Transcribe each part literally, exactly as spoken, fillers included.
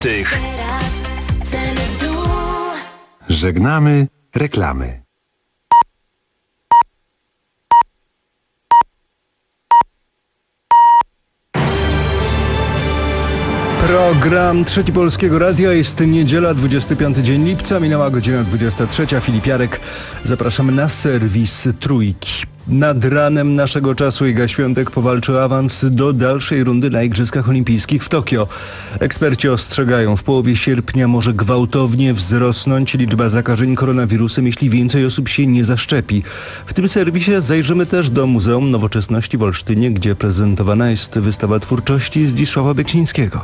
Tych. Żegnamy reklamy. Program Trzeci Polskiego Radia. Jest niedziela, dwudziesty piąty dzień lipca, minęła godzina dwudziesta trzecia. Filip Jarek. Zapraszamy na serwis Trójki. Nad ranem naszego czasu Iga Świątek powalczy o awans do dalszej rundy na Igrzyskach Olimpijskich w Tokio. Eksperci ostrzegają, w połowie sierpnia może gwałtownie wzrosnąć liczba zakażeń koronawirusem, jeśli więcej osób się nie zaszczepi. W tym serwisie zajrzymy też do Muzeum Nowoczesności w Olsztynie, gdzie prezentowana jest wystawa twórczości Zdzisława Beksińskiego.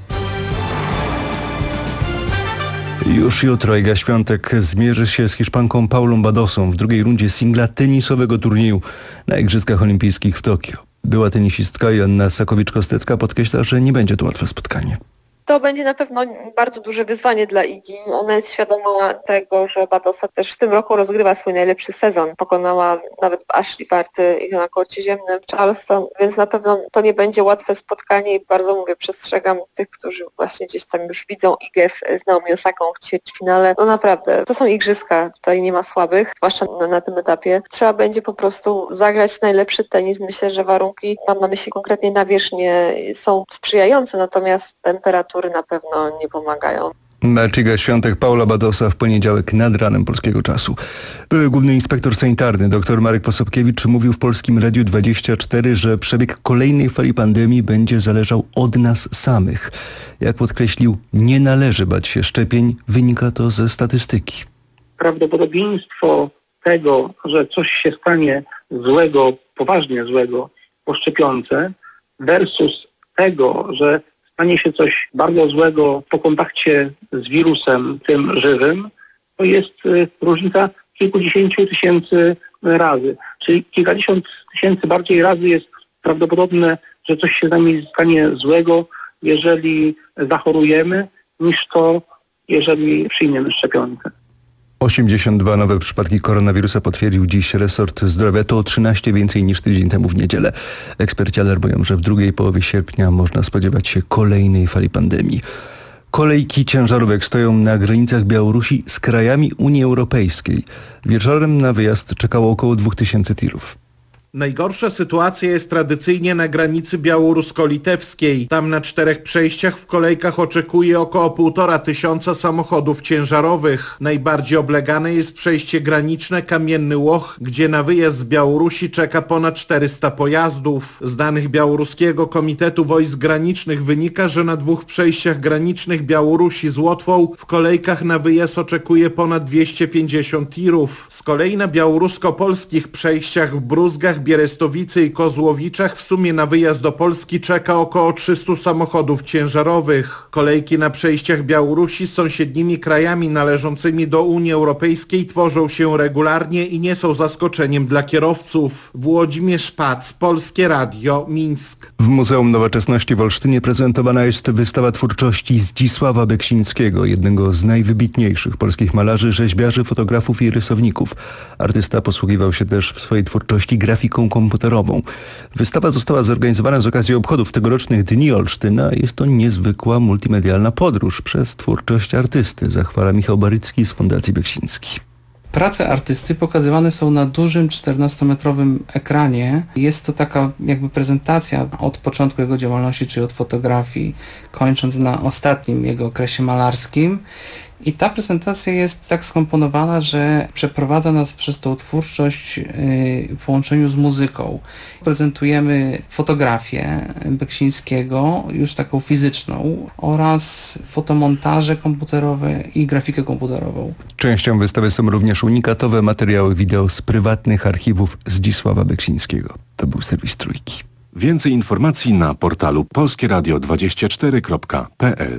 Już jutro Iga Świątek zmierzy się z Hiszpanką Paulą Badosą w drugiej rundzie singla tenisowego turnieju na Igrzyskach Olimpijskich w Tokio. Była tenisistka Joanna Sakowicz-Kostecka podkreśla, że nie będzie to łatwe spotkanie. To będzie na pewno bardzo duże wyzwanie dla Igi. Ona jest świadoma tego, że Badosa też w tym roku rozgrywa swój najlepszy sezon. Pokonała nawet Ashley Barty i na korcie ziemnym w Charleston, więc na pewno to nie będzie łatwe spotkanie i bardzo mówię, przestrzegam tych, którzy właśnie gdzieś tam już widzą Igę z Naomi Osaką w ćwierćfinale. No naprawdę, to są igrzyska, tutaj nie ma słabych, zwłaszcza na, na tym etapie. Trzeba będzie po prostu zagrać najlepszy tenis. Myślę, że warunki, mam na myśli konkretnie nawierzchnie, są sprzyjające, natomiast temperatura na pewno nie pomagają. Mecz Iga Świątek, Paula Badosa w poniedziałek nad ranem polskiego czasu. Były główny inspektor sanitarny dr Marek Posobkiewicz mówił w Polskim Radiu dwadzieścia cztery, że przebieg kolejnej fali pandemii będzie zależał od nas samych. Jak podkreślił, nie należy bać się szczepień, wynika to ze statystyki. Prawdopodobieństwo tego, że coś się stanie złego, poważnie złego po szczepionce versus tego, że stanie się coś bardzo złego po kontakcie z wirusem tym żywym, to jest różnica kilkudziesięciu tysięcy razy. Czyli kilkadziesiąt tysięcy bardziej razy jest prawdopodobne, że coś się z nami stanie złego, jeżeli zachorujemy, niż to, jeżeli przyjmiemy szczepionkę. osiemdziesiąt dwa nowe przypadki koronawirusa potwierdził dziś resort zdrowia. To o trzynaście więcej niż tydzień temu w niedzielę. Eksperci alarmują, że w drugiej połowie sierpnia można spodziewać się kolejnej fali pandemii. Kolejki ciężarówek stoją na granicach Białorusi z krajami Unii Europejskiej. Wieczorem na wyjazd czekało około dwóch tysięcy tirów. Najgorsza sytuacja jest tradycyjnie na granicy białorusko-litewskiej. Tam na czterech przejściach w kolejkach oczekuje około półtora tysiąca samochodów ciężarowych. Najbardziej oblegane jest przejście graniczne Kamienny Łoch, gdzie na wyjazd z Białorusi czeka ponad czterysta pojazdów. Z danych Białoruskiego Komitetu Wojsk Granicznych wynika, że na dwóch przejściach granicznych Białorusi z Łotwą w kolejkach na wyjazd oczekuje ponad dwieście pięćdziesiąt tirów. Z kolei na białorusko-polskich przejściach w Bruzgach, Bierestowicy i Kozłowiczach w sumie na wyjazd do Polski czeka około trzysta samochodów ciężarowych. Kolejki na przejściach Białorusi z sąsiednimi krajami należącymi do Unii Europejskiej tworzą się regularnie i nie są zaskoczeniem dla kierowców. Włodzimierz Pac, Polskie Radio, Mińsk. W Muzeum Nowoczesności w Olsztynie prezentowana jest wystawa twórczości Zdzisława Beksińskiego, jednego z najwybitniejszych polskich malarzy, rzeźbiarzy, fotografów i rysowników. Artysta posługiwał się też w swojej twórczości grafiką komputerową. Wystawa została zorganizowana z okazji obchodów tegorocznych Dni Olsztyna. Jest to niezwykła multimedialna podróż przez twórczość artysty, zachwala Michał Barycki z Fundacji Beksiński. Prace artysty pokazywane są na dużym czternastometrowym ekranie. Jest to taka jakby prezentacja od początku jego działalności, czyli od fotografii, kończąc na ostatnim jego okresie malarskim. I ta prezentacja jest tak skomponowana, że przeprowadza nas przez tą twórczość w połączeniu z muzyką. Prezentujemy fotografię Beksińskiego, już taką fizyczną, oraz fotomontaże komputerowe i grafikę komputerową. Częścią wystawy są również unikatowe materiały wideo z prywatnych archiwów Zdzisława Beksińskiego. To był serwis Trójki. Więcej informacji na portalu polskieradio dwadzieścia cztery kropka p l.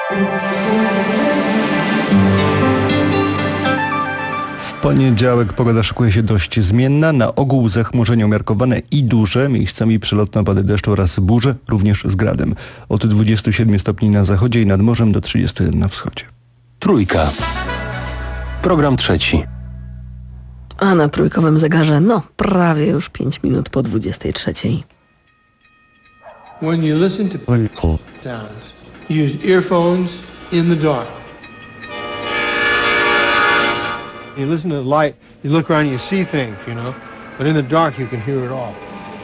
W poniedziałek pogoda szykuje się dość zmienna. Na ogół zachmurzenia umiarkowane i duże, miejscami przelotne opady deszczu oraz burze, również z gradem. Od dwudziestu siedmiu stopni na zachodzie i nad morzem do trzydziestu jeden na wschodzie. Trójka. Program trzeci. A na trójkowym zegarze, no, prawie już pięć minut po dwudziestej trzeciej. When you listen to sounds, use earphones in the dark. You listen to the light, you look around and you see things, you know, but in the dark you can hear it all.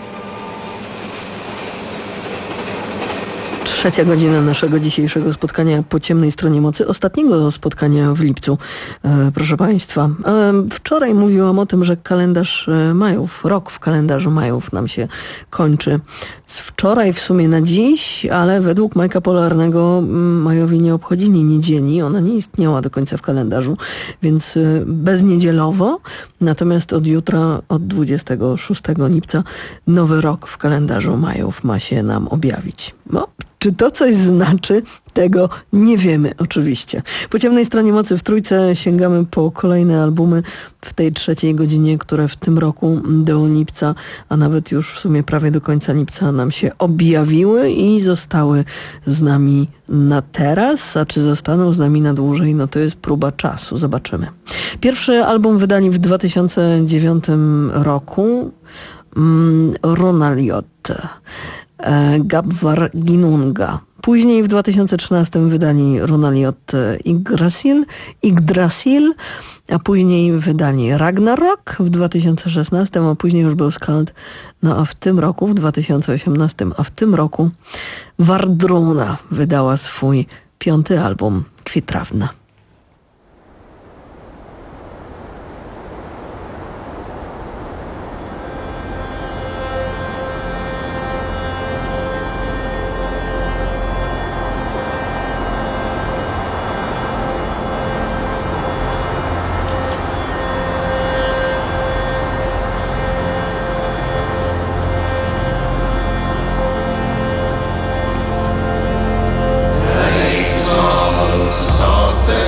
Trzecia godzina naszego dzisiejszego spotkania po ciemnej stronie mocy, ostatniego spotkania w lipcu, e, proszę Państwa. E, wczoraj mówiłam o tym, że kalendarz Majów, rok w kalendarzu Majów nam się kończy z wczoraj w sumie na dziś, ale według Majka Polarnego Majowie nie obchodzili niedzieli, ona nie istniała do końca w kalendarzu, więc bezniedzielowo, natomiast od jutra, od dwudziestego szóstego lipca, nowy rok w kalendarzu Majów ma się nam objawić. No, czy to coś znaczy? Tego nie wiemy oczywiście. Po ciemnej stronie mocy w trójce sięgamy po kolejne albumy w tej trzeciej godzinie, które w tym roku do lipca, a nawet już w sumie prawie do końca lipca nam się objawiły i zostały z nami na teraz, a czy zostaną z nami na dłużej, no to jest próba czasu. Zobaczymy. Pierwszy album wydali w dwa tysiące dziewiątym roku mm, Ronaliot. Gabvar Ginunga. Później w dwa tysiące trzynastym wydali Ronaliot Yggdrasil, Yggdrasil, a później wydali Ragnarok w dwa tysiące szesnastym, a później już był Skald. No a w tym roku, w dwa tysiące osiemnastym, a w tym roku Wardruna wydała swój piąty album Kwitrawna. Sote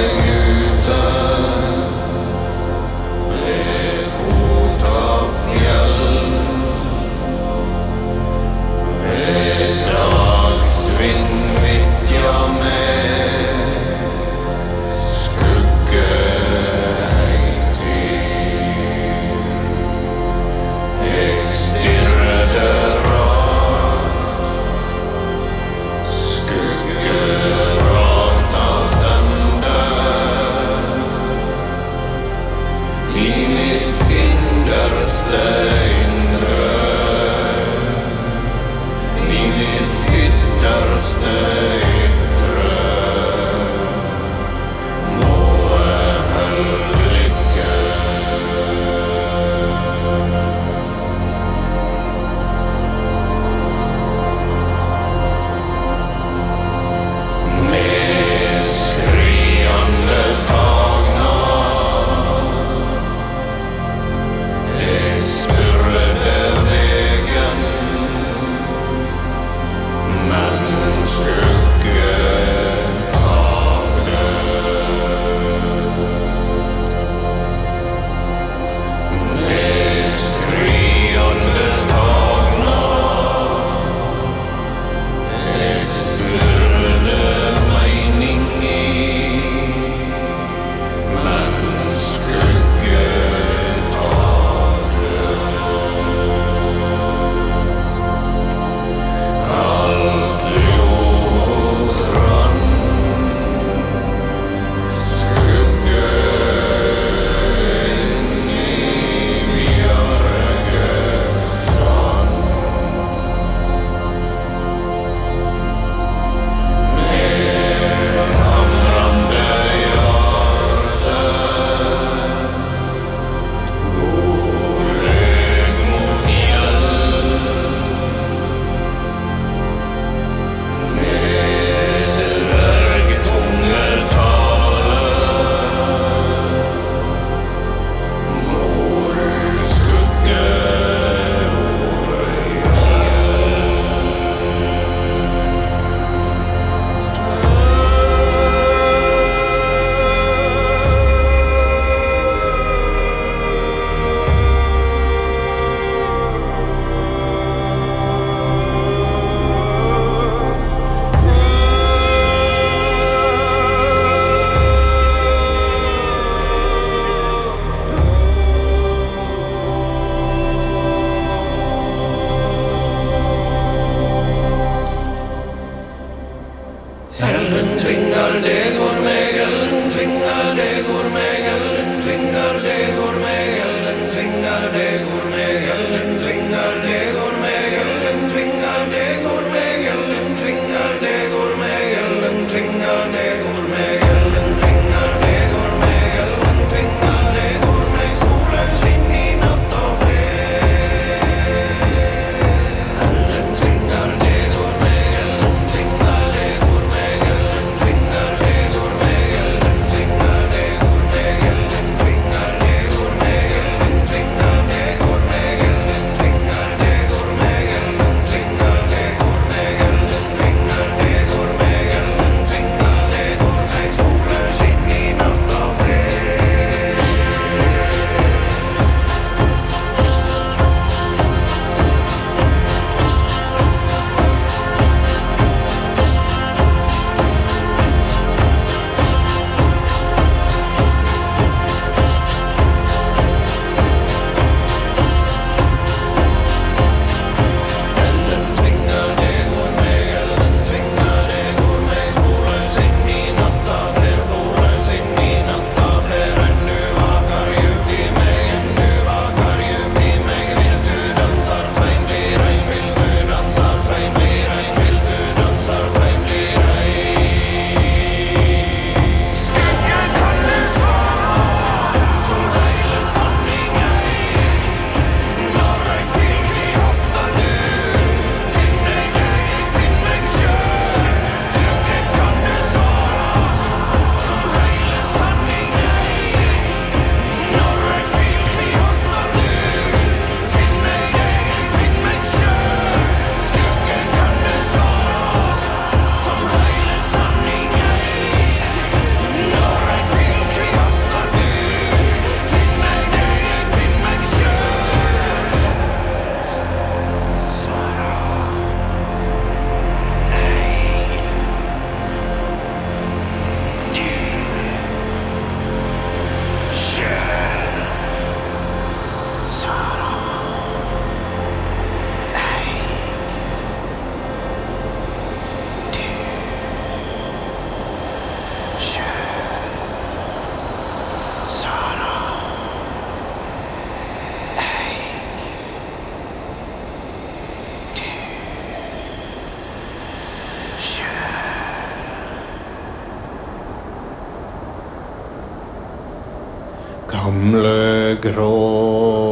Gamle grå.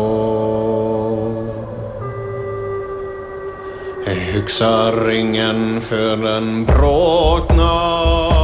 Jag huxar ringen för den bråknar.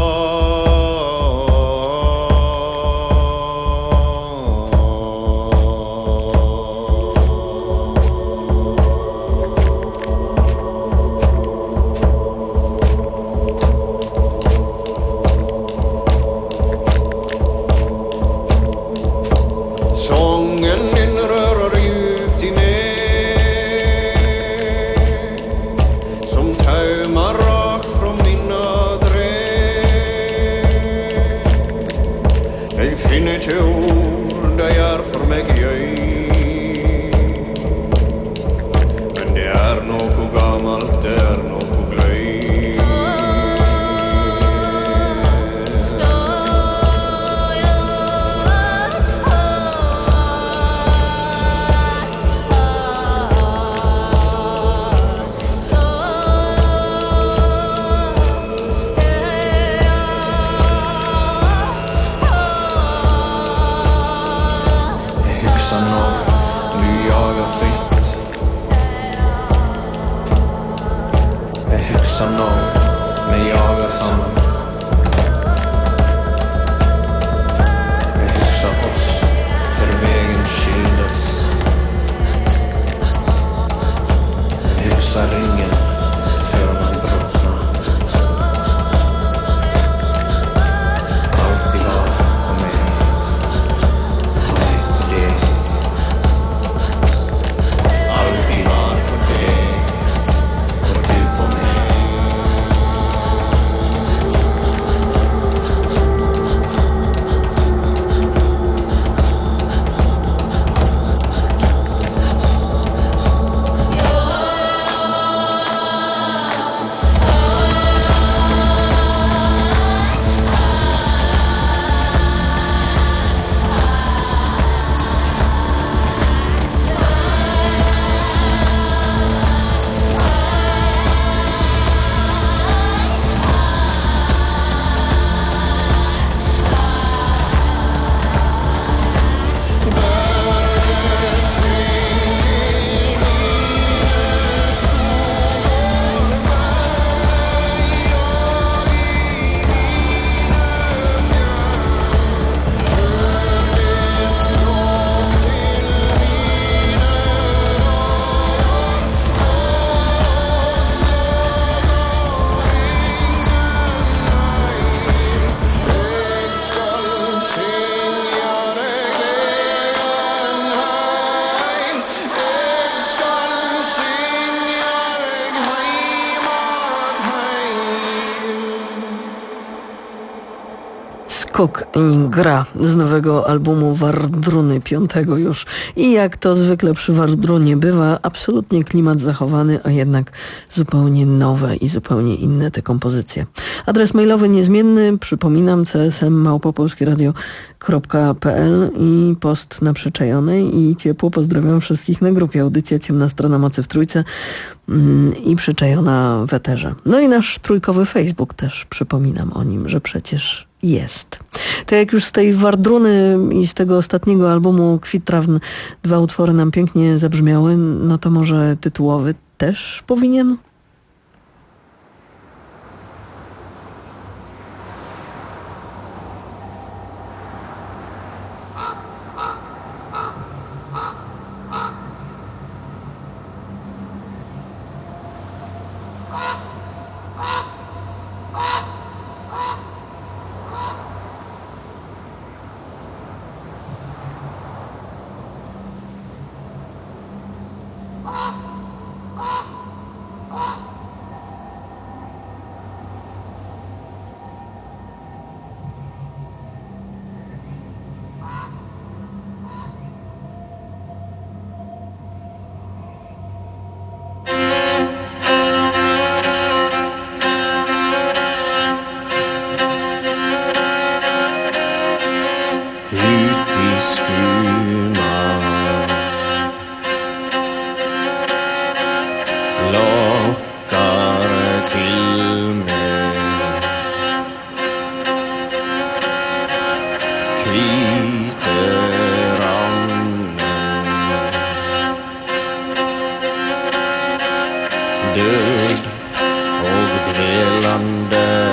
Kuk i gra z nowego albumu Wardruny, piątego już. I jak to zwykle przy Wardrunie bywa, absolutnie klimat zachowany, a jednak zupełnie nowe i zupełnie inne te kompozycje. Adres mailowy niezmienny, przypominam, c s m małpa polskie radio kropka p l i post na Przyczajonej. I ciepło pozdrawiam wszystkich na grupie Audycja Ciemna Strona Mocy w Trójce i Przyczajona w eterze. No i nasz trójkowy Facebook też, przypominam o nim, że przecież jest. To jak już z tej Wardruny i z tego ostatniego albumu Kwit Trawny dwa utwory nam pięknie zabrzmiały, no to może tytułowy też powinien? Ah! sliter anden. Död och grälande.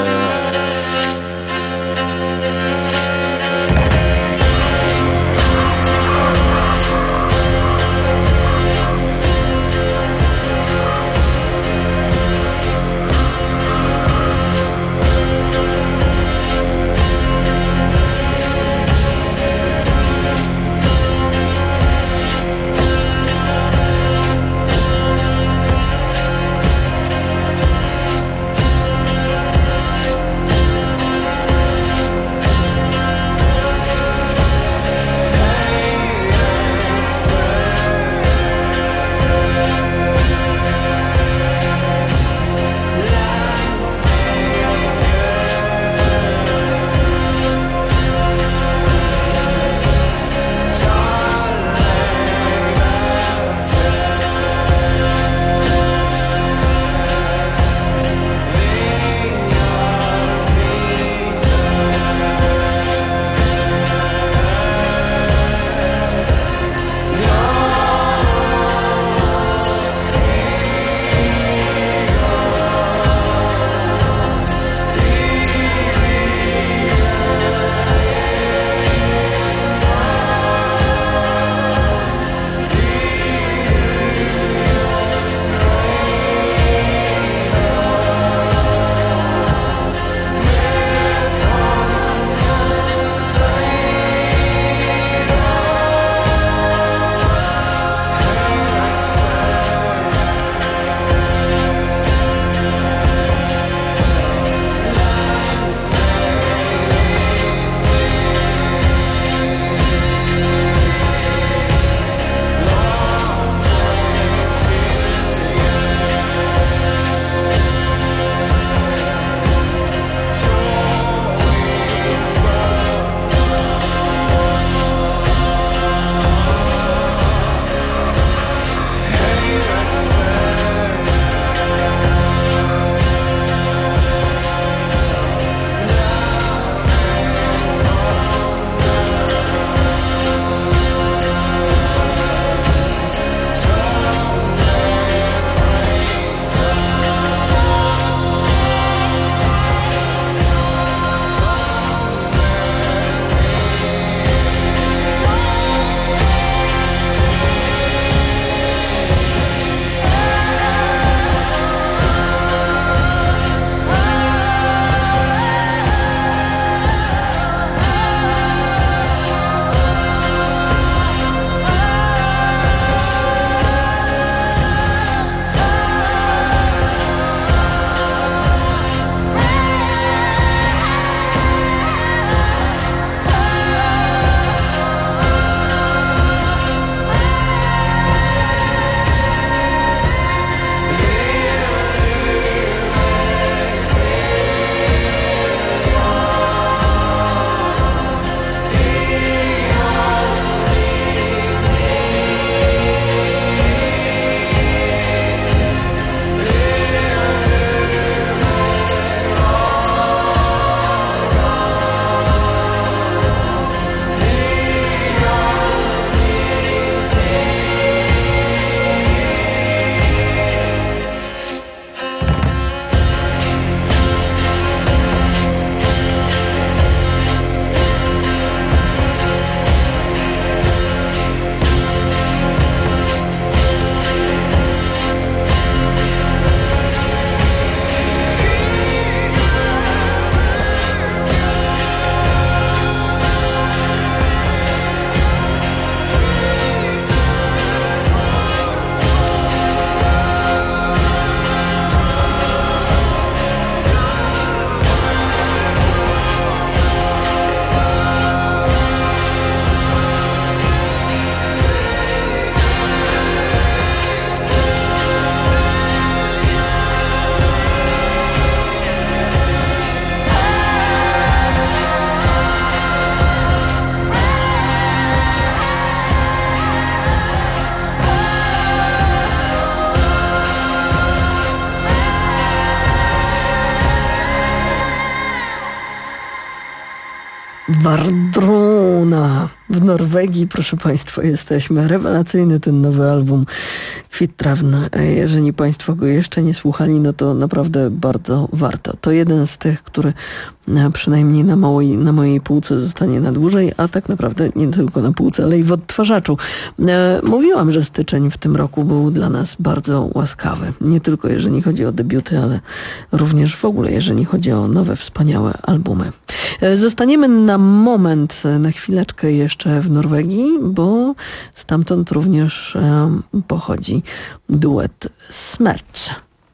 Vardruna. W Norwegii, proszę Państwa, jesteśmy. Rewelacyjny ten nowy album Kwit Trawny. Jeżeli Państwo go jeszcze nie słuchali, no to naprawdę bardzo warto. To jeden z tych, który przynajmniej na mojej, na mojej półce zostanie na dłużej, a tak naprawdę nie tylko na półce, ale i w odtwarzaczu. Mówiłam, że styczeń w tym roku był dla nas bardzo łaskawy. Nie tylko jeżeli chodzi o debiuty, ale również w ogóle jeżeli chodzi o nowe, wspaniałe albumy. Zostaniemy na moment, na chwileczkę jeszcze w Norwegii, bo stamtąd również pochodzi duet Smerch.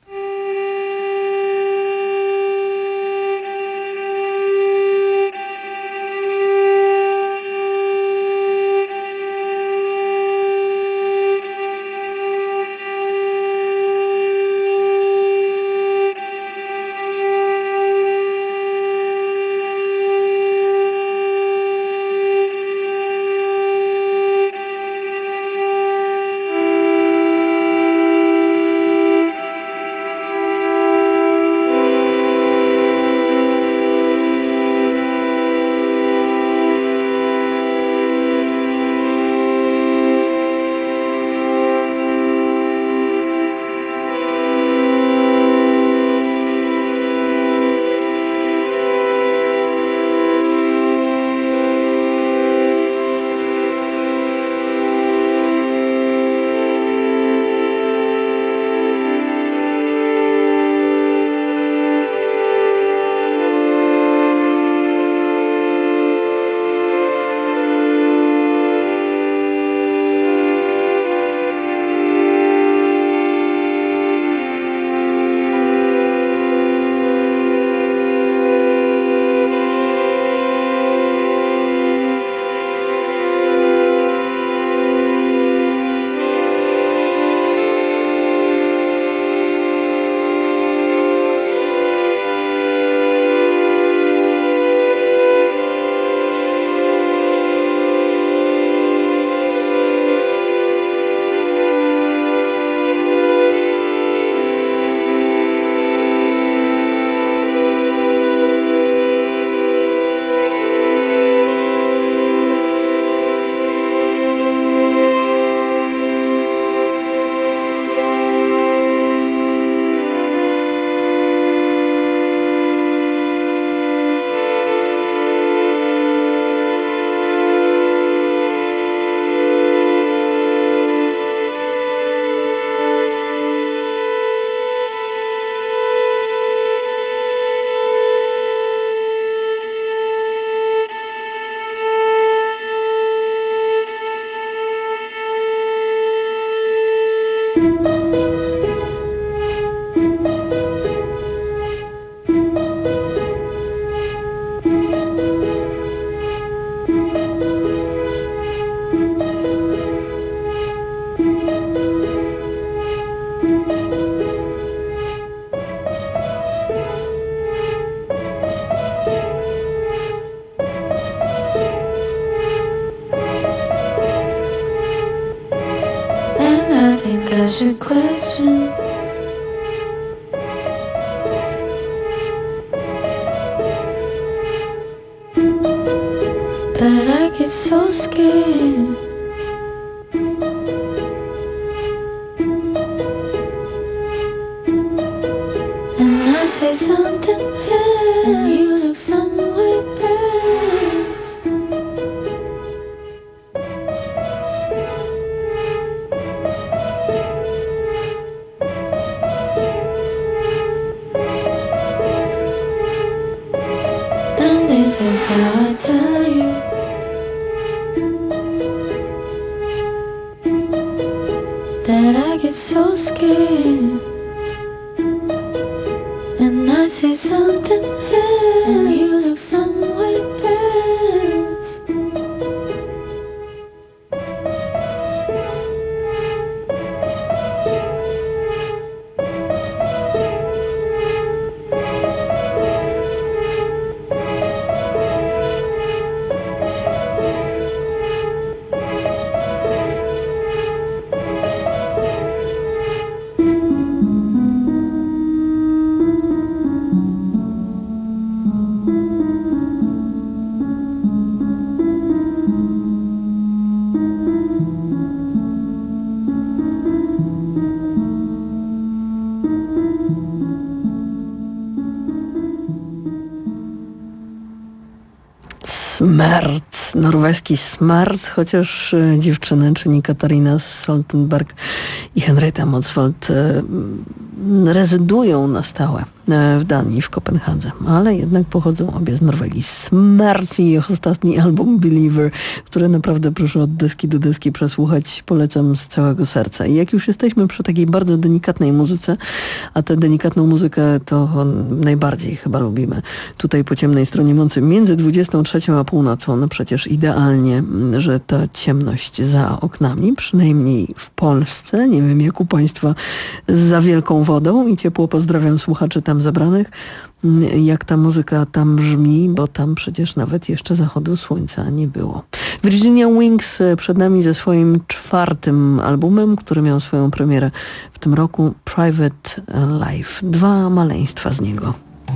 should question. But I get so scared. And I say something else, and you look somewhere else. And this is how I tell you that I get so scared. And I say something else, and you look somewhere else. Smert, norweski Smert, chociaż dziewczyny, czyli Katarina Stoltenberg i Henrietta Motsvold rezydują na stałe w Danii, w Kopenhadze, ale jednak pochodzą obie z Norwegii. Smert i ich ostatni album Believer, który naprawdę proszę od deski do deski przesłuchać, polecam z całego serca. I jak już jesteśmy przy takiej bardzo delikatnej muzyce, a tę delikatną muzykę to najbardziej chyba lubimy tutaj po ciemnej stronie mocy, między dwudziestą trzecią a północą, no przecież idealnie, że ta ciemność za oknami, przynajmniej w Polsce, nie wiem jak u Państwa za wielką wodą i ciepło pozdrawiam słuchaczy tam zebranych, jak ta muzyka tam brzmi, bo tam przecież nawet jeszcze zachodu słońca nie było. Virginia Wings przed nami ze swoim czwartym albumem, który miał swoją premierę w tym roku, Private Life. Dwa maleństwa z niego.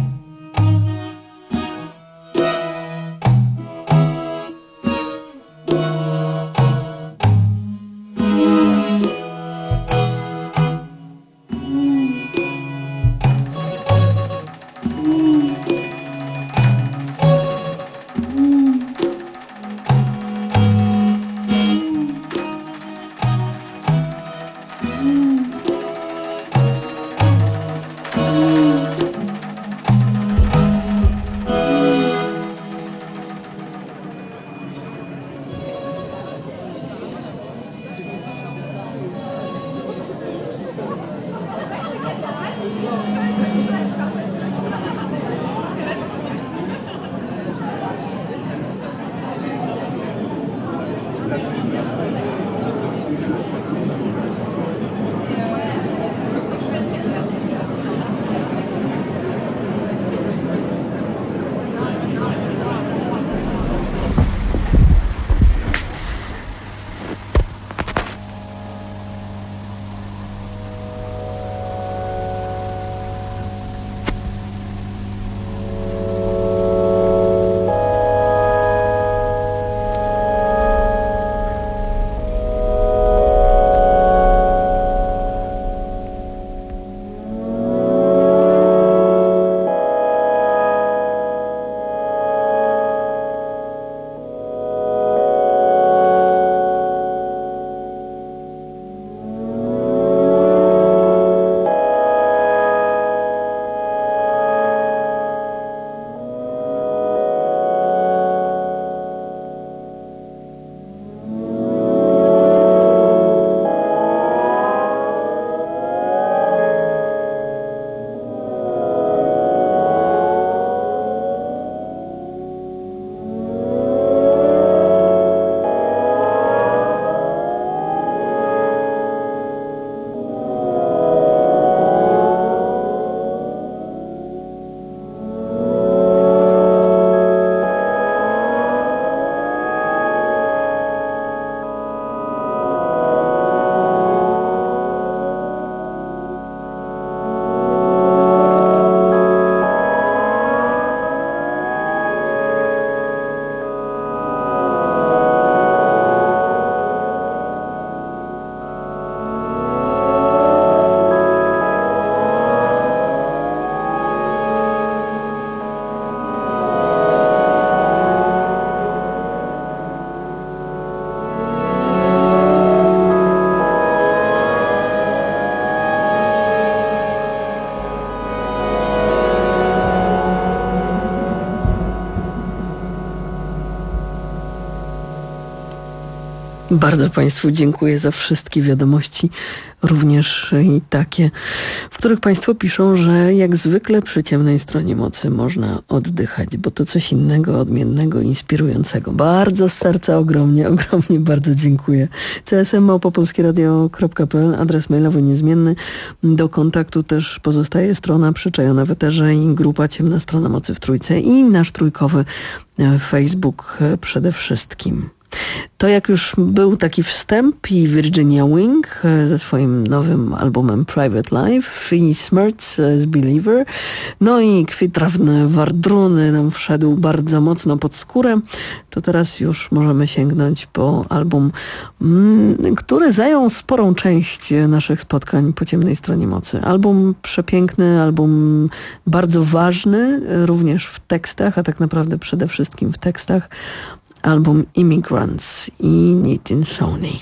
Bardzo Państwu dziękuję za wszystkie wiadomości, również i takie, w których Państwo piszą, że jak zwykle przy ciemnej stronie mocy można oddychać, bo to coś innego, odmiennego, inspirującego. Bardzo z serca ogromnie, ogromnie bardzo dziękuję. c s m małpa polskie radio kropka p l, adres mailowy niezmienny. Do kontaktu też pozostaje strona Przyczajona w Eterze i grupa Ciemna Strona Mocy w Trójce i nasz trójkowy Facebook przede wszystkim. To jak już był taki wstęp i Virginia Wing ze swoim nowym albumem Private Life i Smirch z Believer. No i kwitrawny Wardruny nam wszedł bardzo mocno pod skórę. To teraz już możemy sięgnąć po album, który zajął sporą część naszych spotkań po ciemnej stronie mocy. Album przepiękny, album bardzo ważny, również w tekstach, a tak naprawdę przede wszystkim w tekstach. Album Immigrants i Nitin Sony.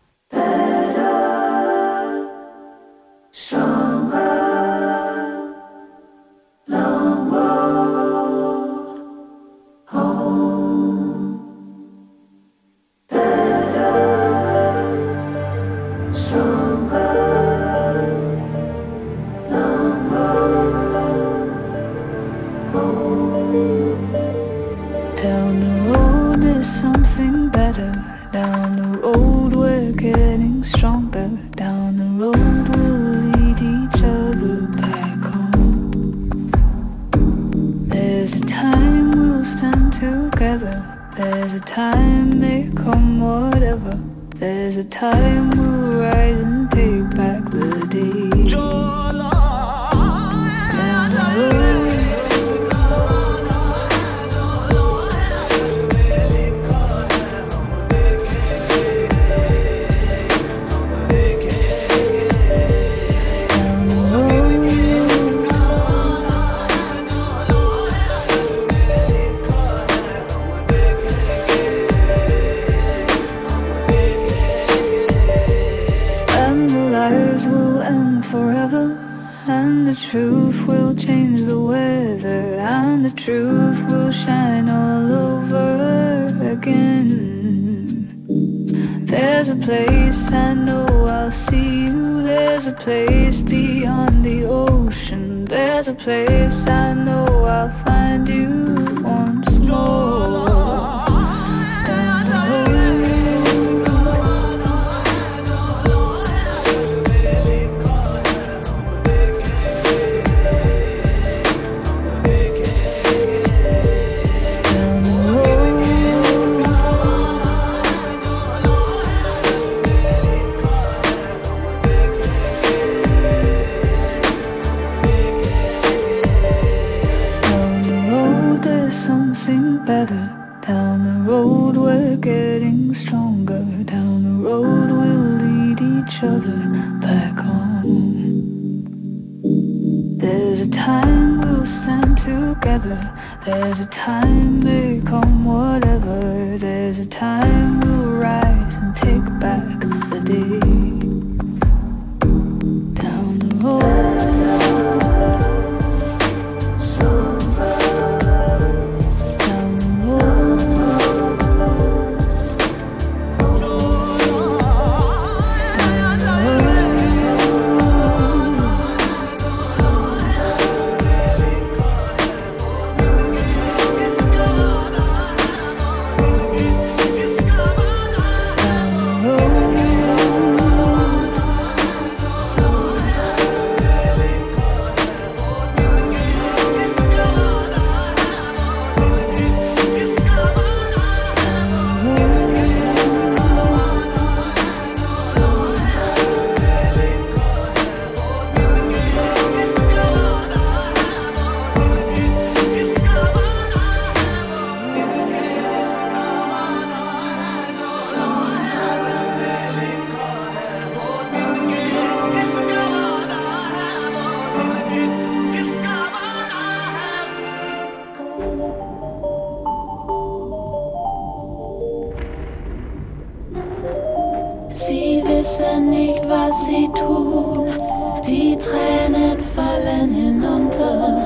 Sie wissen nicht, was sie tun, die Tränen fallen hinunter.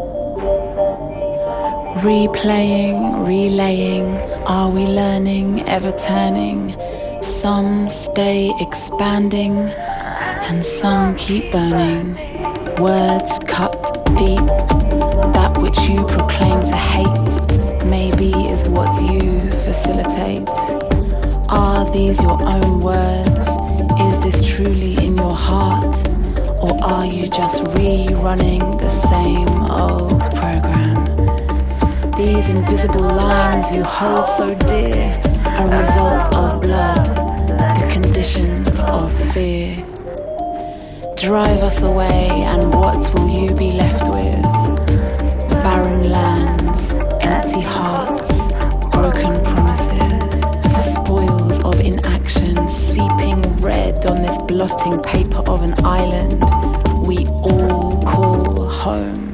Replaying, relaying, are we learning, ever turning? Some stay expanding, and some keep burning. Words cut deep, that which you proclaim to hate, maybe is what you facilitate. Are these your own words? Is this truly in your heart? Or are you just rerunning the same old program? These invisible lines you hold so dear, a result of blood, the conditions of fear. Drive us away and what will you be left with? Barren lands, empty hearts, broken promises, the spoils of inaction seeping red on this blotting paper of an island we all call home.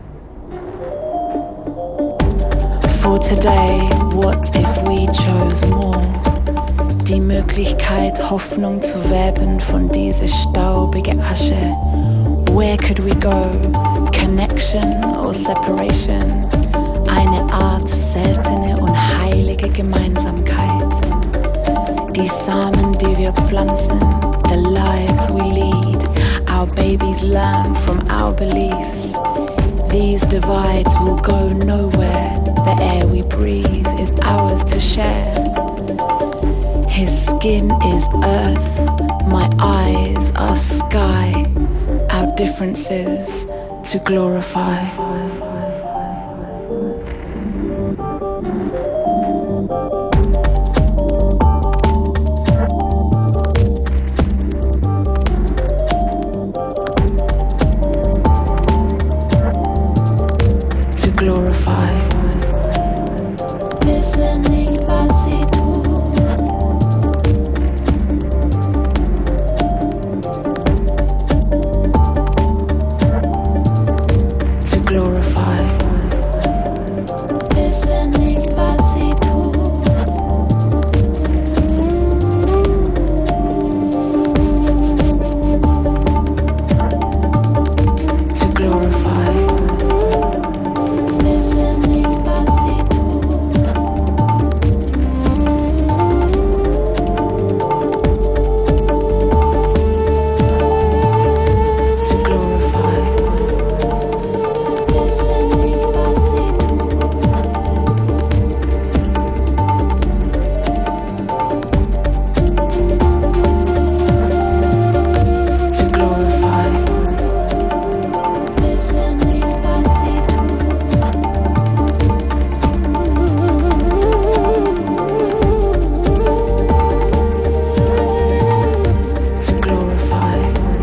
For today, what if we chose more? Die Möglichkeit, Hoffnung zu weben von dieser staubige Asche. Where could we go? Connection or separation? Eine Art seltene und heilige Gemeinsamkeit. Die Samen, die wir pflanzen, the lives we lead. Our babies learn from our beliefs. These divides will go nowhere. The air we breathe is ours to share. His skin is earth, my eyes are sky. Our differences to glorify. To glorify. Listening quasi tu. To glorify. Listening quasi tu. To glorify. Listening quasi tu. To glorify. Listening quasi tu. To glorify. Listening quasi tu. To glorify.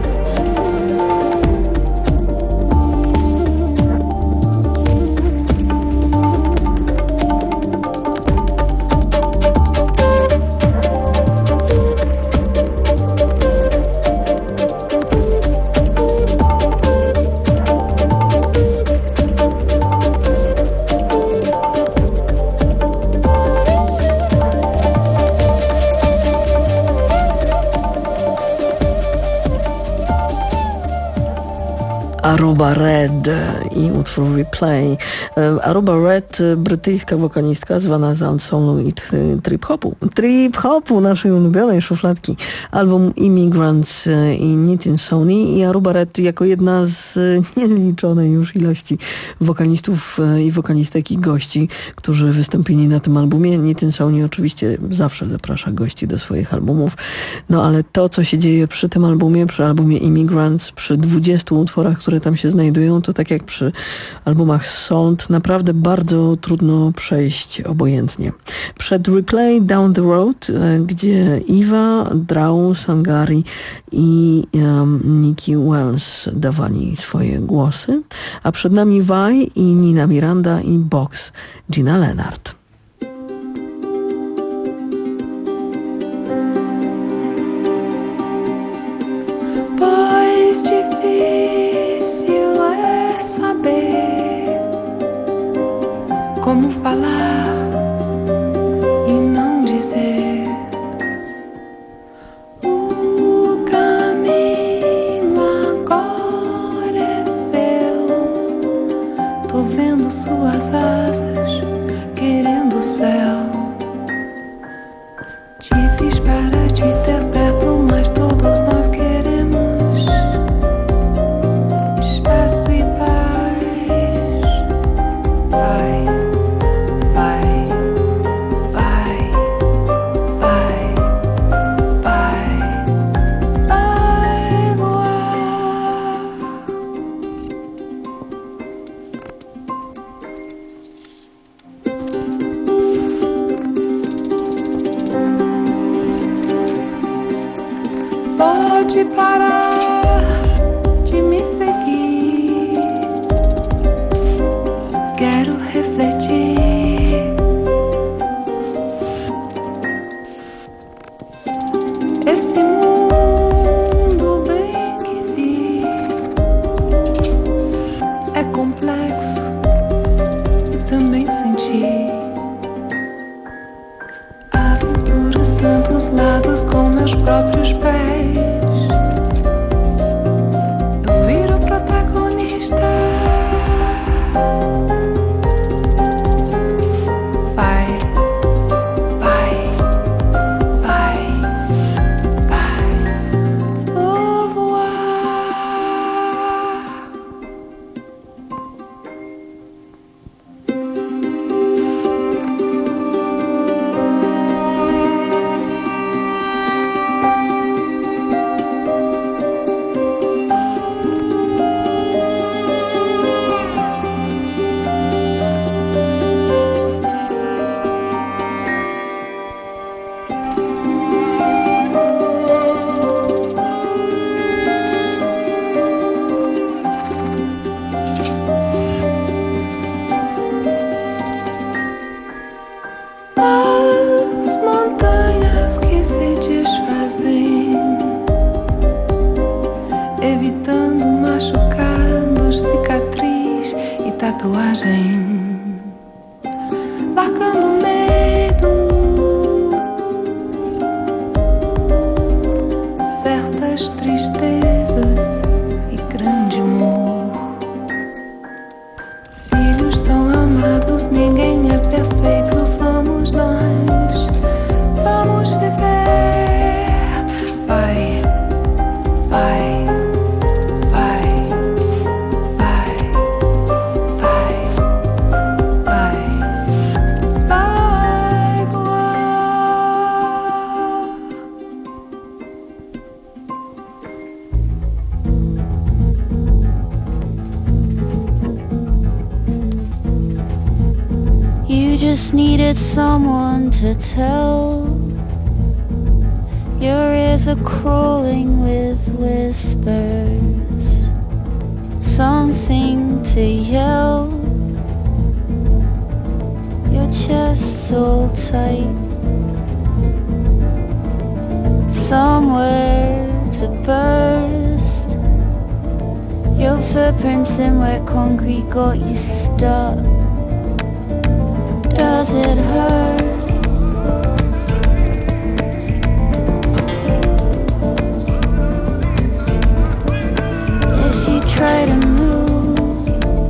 Aruba Red i utwór Replay. Aruba Red, brytyjska wokalistka zwana z soulu i trip-hopu. Trip-hopu, naszej ulubionej szufladki. Album Immigrants i Nitin Sony i Aruba Red jako jedna z nieliczonej już ilości wokalistów i wokalistek i gości, którzy wystąpili na tym albumie. Nitin Sony oczywiście zawsze zaprasza gości do swoich albumów. No ale to, co się dzieje przy tym albumie, przy albumie Immigrants, przy dwudziestu utworach, które tam się znajdują, to tak jak przy albumach Salt, naprawdę bardzo trudno przejść obojętnie. Przed Replay Down the Road, gdzie Eva, Drau, Sangari i um, Nikki Wells dawali swoje głosy, a przed nami Vi i Nina Miranda i Box Gina Lennart. Pois difícil é saber como falar e não dizer. O caminho agora é seu. Tô vendo suas asas querendo pode parar de me seguir. Quero refletir. Esse mundo bem que vi é complexo e também senti aventuras, tantos lados com meus próprios pés. Eu viro protagonista. Vai, vai, vai, vai. Vou voar. As montanhas que se desfazem, evitando machucados, cicatriz e tatuagem, marcando medo, certas tristezas e grande amor. Filhos tão amados, ninguém é perfeito. Vamos nós, vamos viver. Vai, vai, vai, vai, vai, vai, vai voar. You just needed someone to tell. Your ears are crawling with whispers, something to yell. Your chest's all tight, somewhere to burst. Your footprints in wet concrete got you stuck. Does it hurt? If you try to move,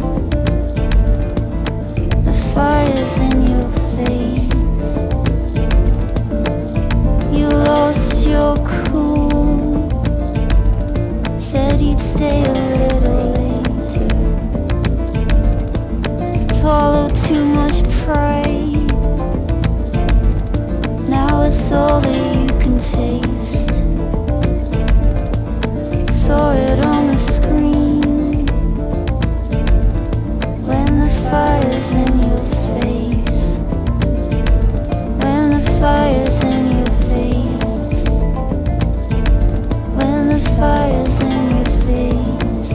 the fire's in your face. You lost your cool, said you'd stay a little later. Swallowed too much pride, now it's all that you can taste. Saw it on the screen, when the fire's in your face, when the fire's in your face, when the fire's in your face.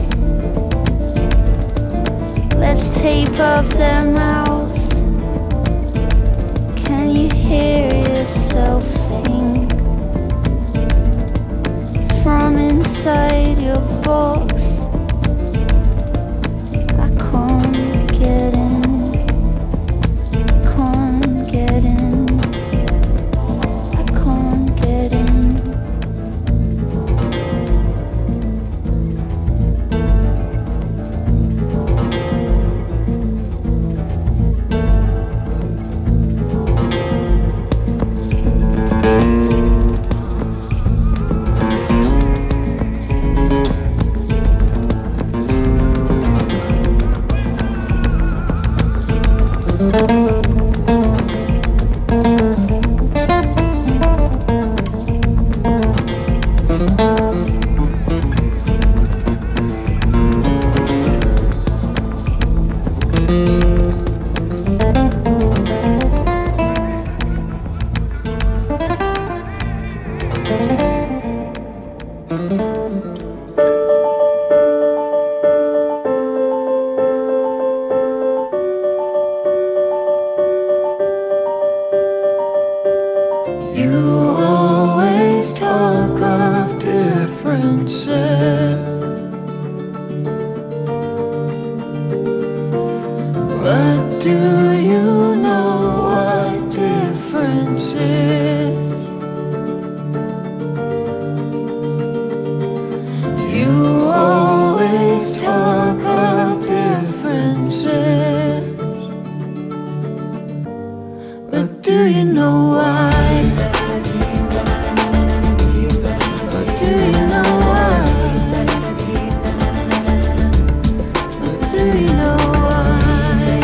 Let's tape up their mouths. Can you hear yourself think? You always talk of differences, but do you know what difference is? You always talk of differences, but do you know why? But do you know why? But do you know why?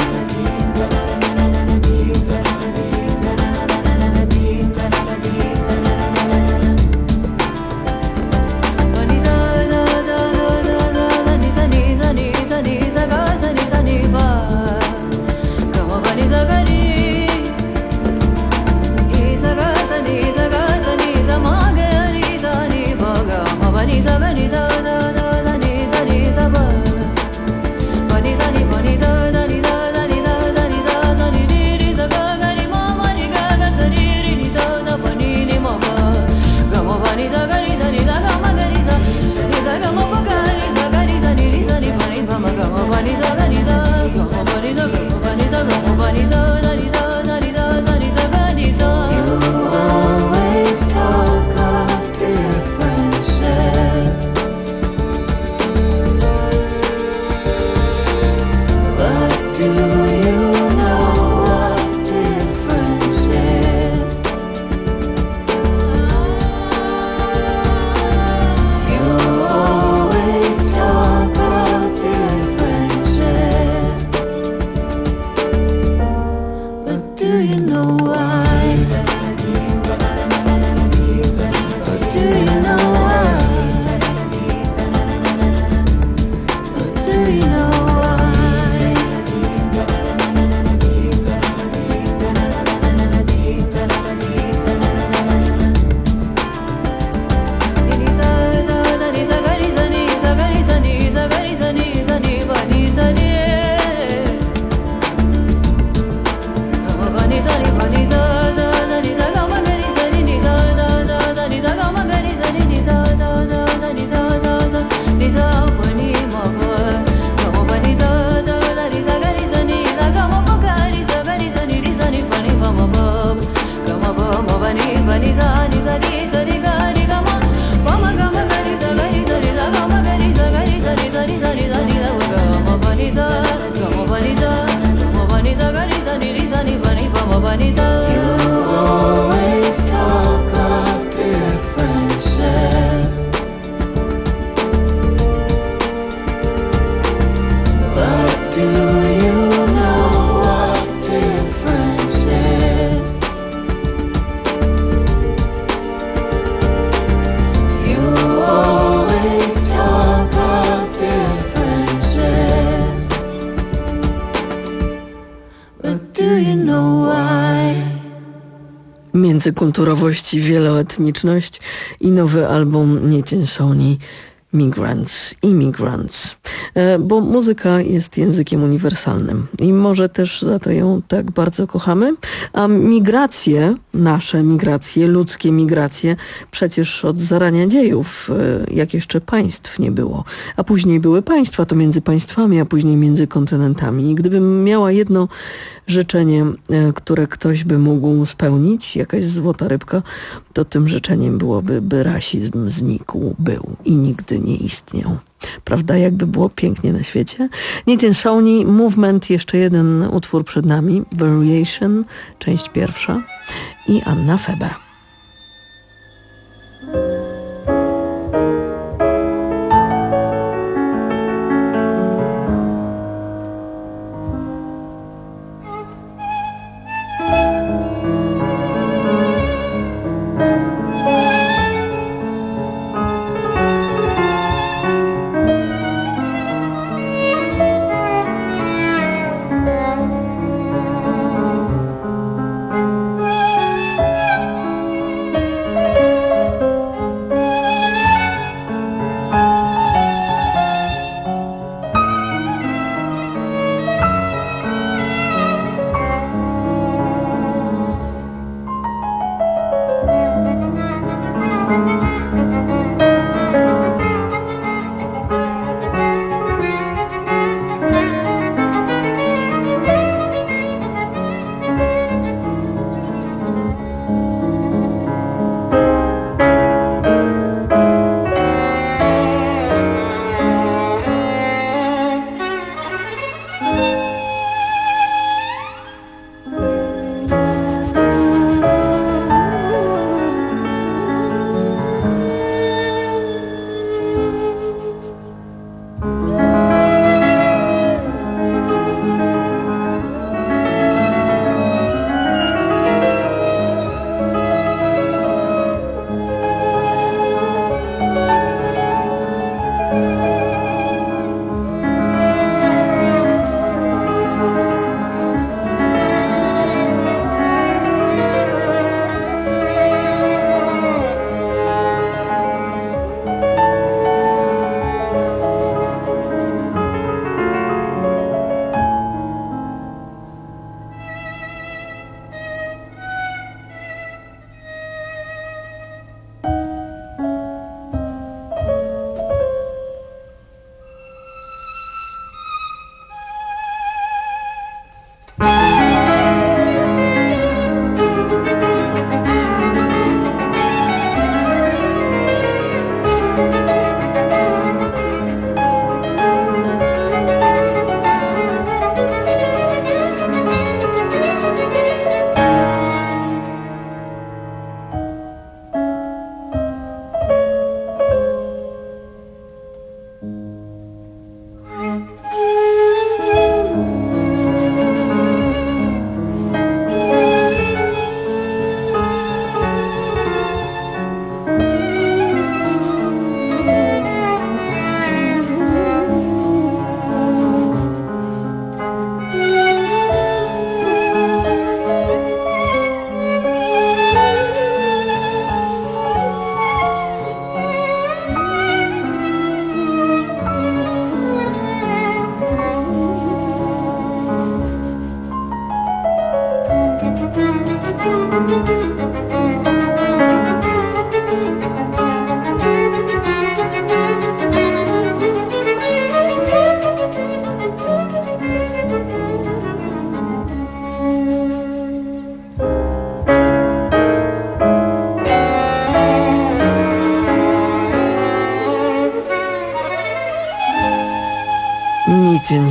Międzykulturowość i wieloetniczność i nowy album Nitin Sawhney Migrants, Immigrants, bo muzyka jest językiem uniwersalnym i może też za to ją tak bardzo kochamy, a migracje, nasze migracje, ludzkie migracje przecież od zarania dziejów, jak jeszcze państw nie było, a później były państwa, to między państwami, a później między kontynentami. I gdybym miała jedno życzenie, które ktoś by mógł spełnić, jakaś złota rybka, to tym życzeniem byłoby, by rasizm znikł, był i nigdy nie istniał. Prawda? Jakby było pięknie na świecie. Nitin Sawhney, Movement, jeszcze jeden utwór przed nami, Variation, część pierwsza i Anna Feber.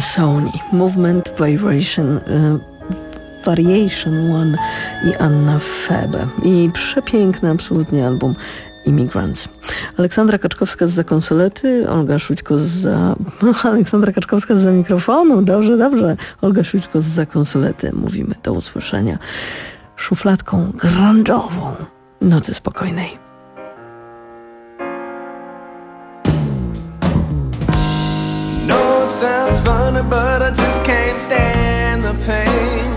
Sony. Movement, Vibration, y, Variation One i Anna Febe. I przepiękny absolutnie album Immigrants. Aleksandra Kaczkowska zza konsolety, Olga Szućko zza... No, Aleksandra Kaczkowska zza mikrofonu. Dobrze, dobrze. Olga Szućko zza konsolety. Mówimy do usłyszenia szufladką grunge'ową Nocy Spokojnej. No, it sounds funny, but I just can't stand the pain.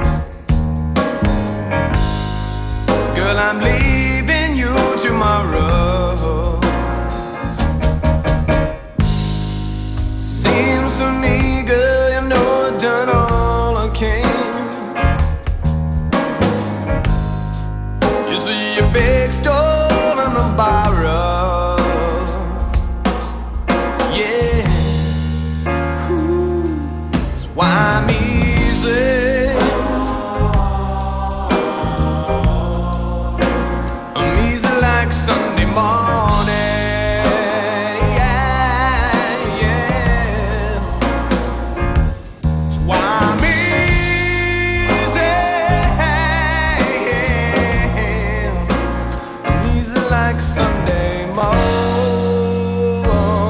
Girl, I'm leaving you tomorrow. Seems to me, girl, you know I've done all I can. You see a big store on the borrow. Yeah. Ooh. That's why I'm easy. Sunday morning, yeah, yeah. That's why I'm easy. I'm easy like Sunday morning.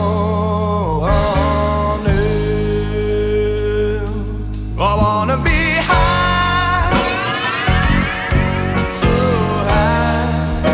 I wanna be high, so high.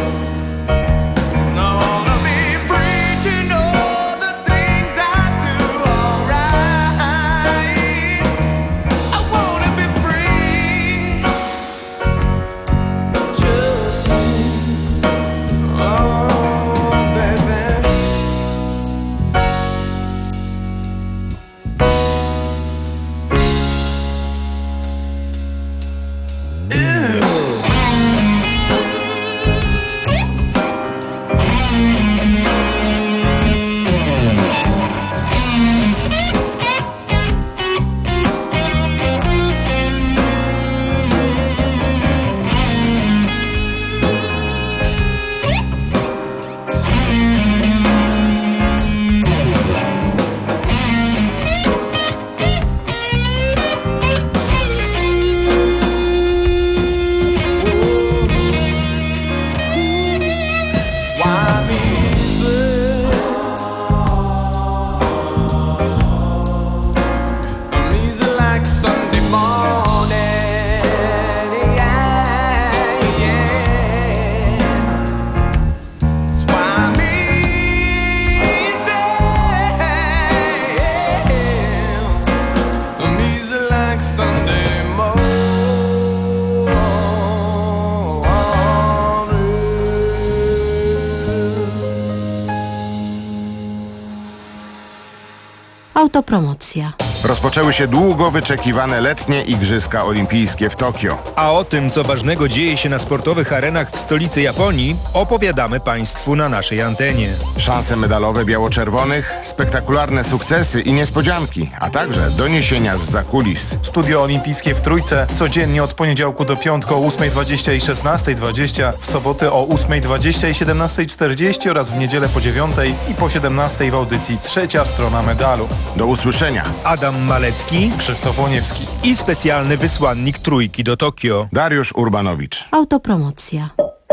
Autopromocja. Rozpoczęły się długo wyczekiwane letnie Igrzyska Olimpijskie w Tokio. A o tym, co ważnego dzieje się na sportowych arenach w stolicy Japonii, opowiadamy Państwu na naszej antenie. Szanse medalowe biało-czerwonych, spektakularne sukcesy i niespodzianki, a także doniesienia zza kulis. Studio Olimpijskie w Trójce codziennie od poniedziałku do piątku o ósmej dwadzieścia i szesnastej dwadzieścia, w soboty o ósmej dwadzieścia i siedemnastej czterdzieści oraz w niedzielę po dziewiątej i po siedemnastej w audycji Trzecia Strona Medalu. Do usłyszenia. Adam Malecki, Krzysztof Łoniewski i specjalny wysłannik Trójki do Tokio, Dariusz Urbanowicz. Autopromocja.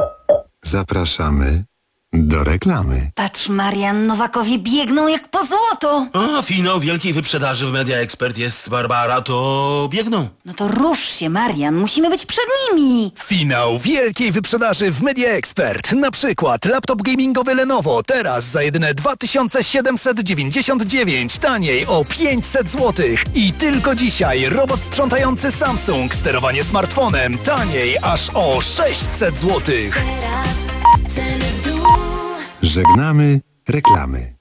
Zapraszamy do reklamy. Patrz, Marian, Nowakowie biegną jak po złoto. A, finał wielkiej wyprzedaży w Media Expert jest, Barbara, to biegną. No to rusz się, Marian, musimy być przed nimi. Finał wielkiej wyprzedaży w Media Expert. Na przykład laptop gamingowy Lenovo, teraz za jedyne dwa tysiące siedemset dziewięćdziesiąt dziewięć, taniej o pięćset złotych. I tylko dzisiaj robot sprzątający Samsung, sterowanie smartfonem, taniej aż o sześćset złotych. Żegnamy reklamy.